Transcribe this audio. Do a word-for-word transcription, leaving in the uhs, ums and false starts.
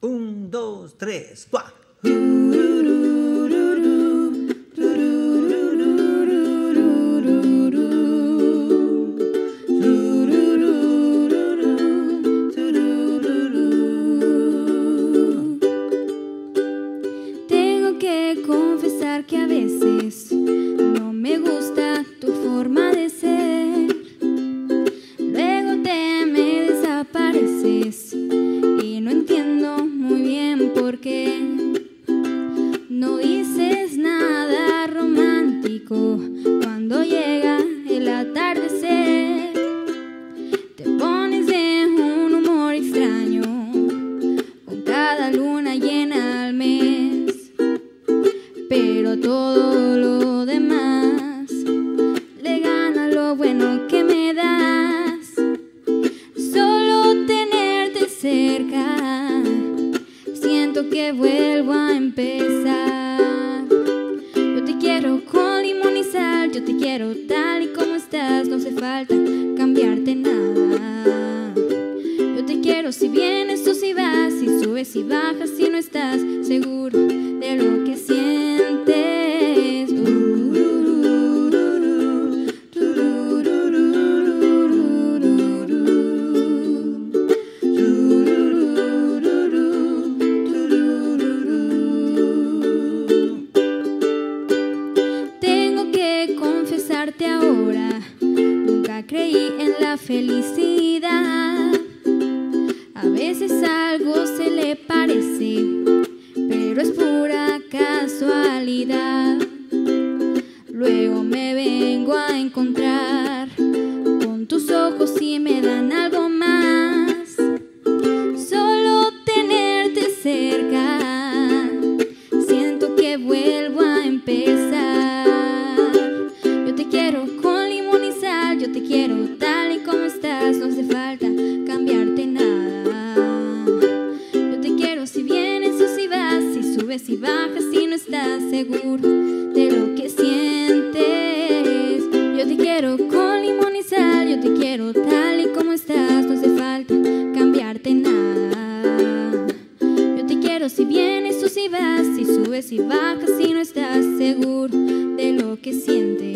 Un, dos, tres, ¡cuá! Tengo que confesar que a veces no me gusta tu forma de ser. Luego te me desapareces y no entiendo muy bien por qué. No dices nada romántico cuando llega el atardecer. Te pones de un humor extraño con cada luna llena al mes. Pero a todo lo demás le gana lo bueno que me das. Solo tenerte cerca siento que vuelvo a empezar. Yo te quiero con limón y sal, yo te quiero tal y como estás. No hace falta cambiarte nada. Yo te quiero si vienes o si vas, si subes y bajas, si no estás seguro de lo que sientes. Tengo que confesarte ahora, nunca creí en la felicidad. A veces algo se le parece, pero es pura casualidad. Luego me vengo a encontrar con tus ojos y me dan algo más. Solo tenerte cerca siento que vuelvo a empezar. Yo te quiero con limón y sal, yo te quiero tal y como estás. No hace falta cambiarte nada. Yo te quiero si vienes o si vas, si subes y bajas, si no estás seguro de lo que sientes. Yo te quiero con limón y sal, yo te quiero tal y como estás. No hace falta cambiarte nada. Yo te quiero si vienes o si vas, si subes y bajas, si no estás seguro de lo que sientes.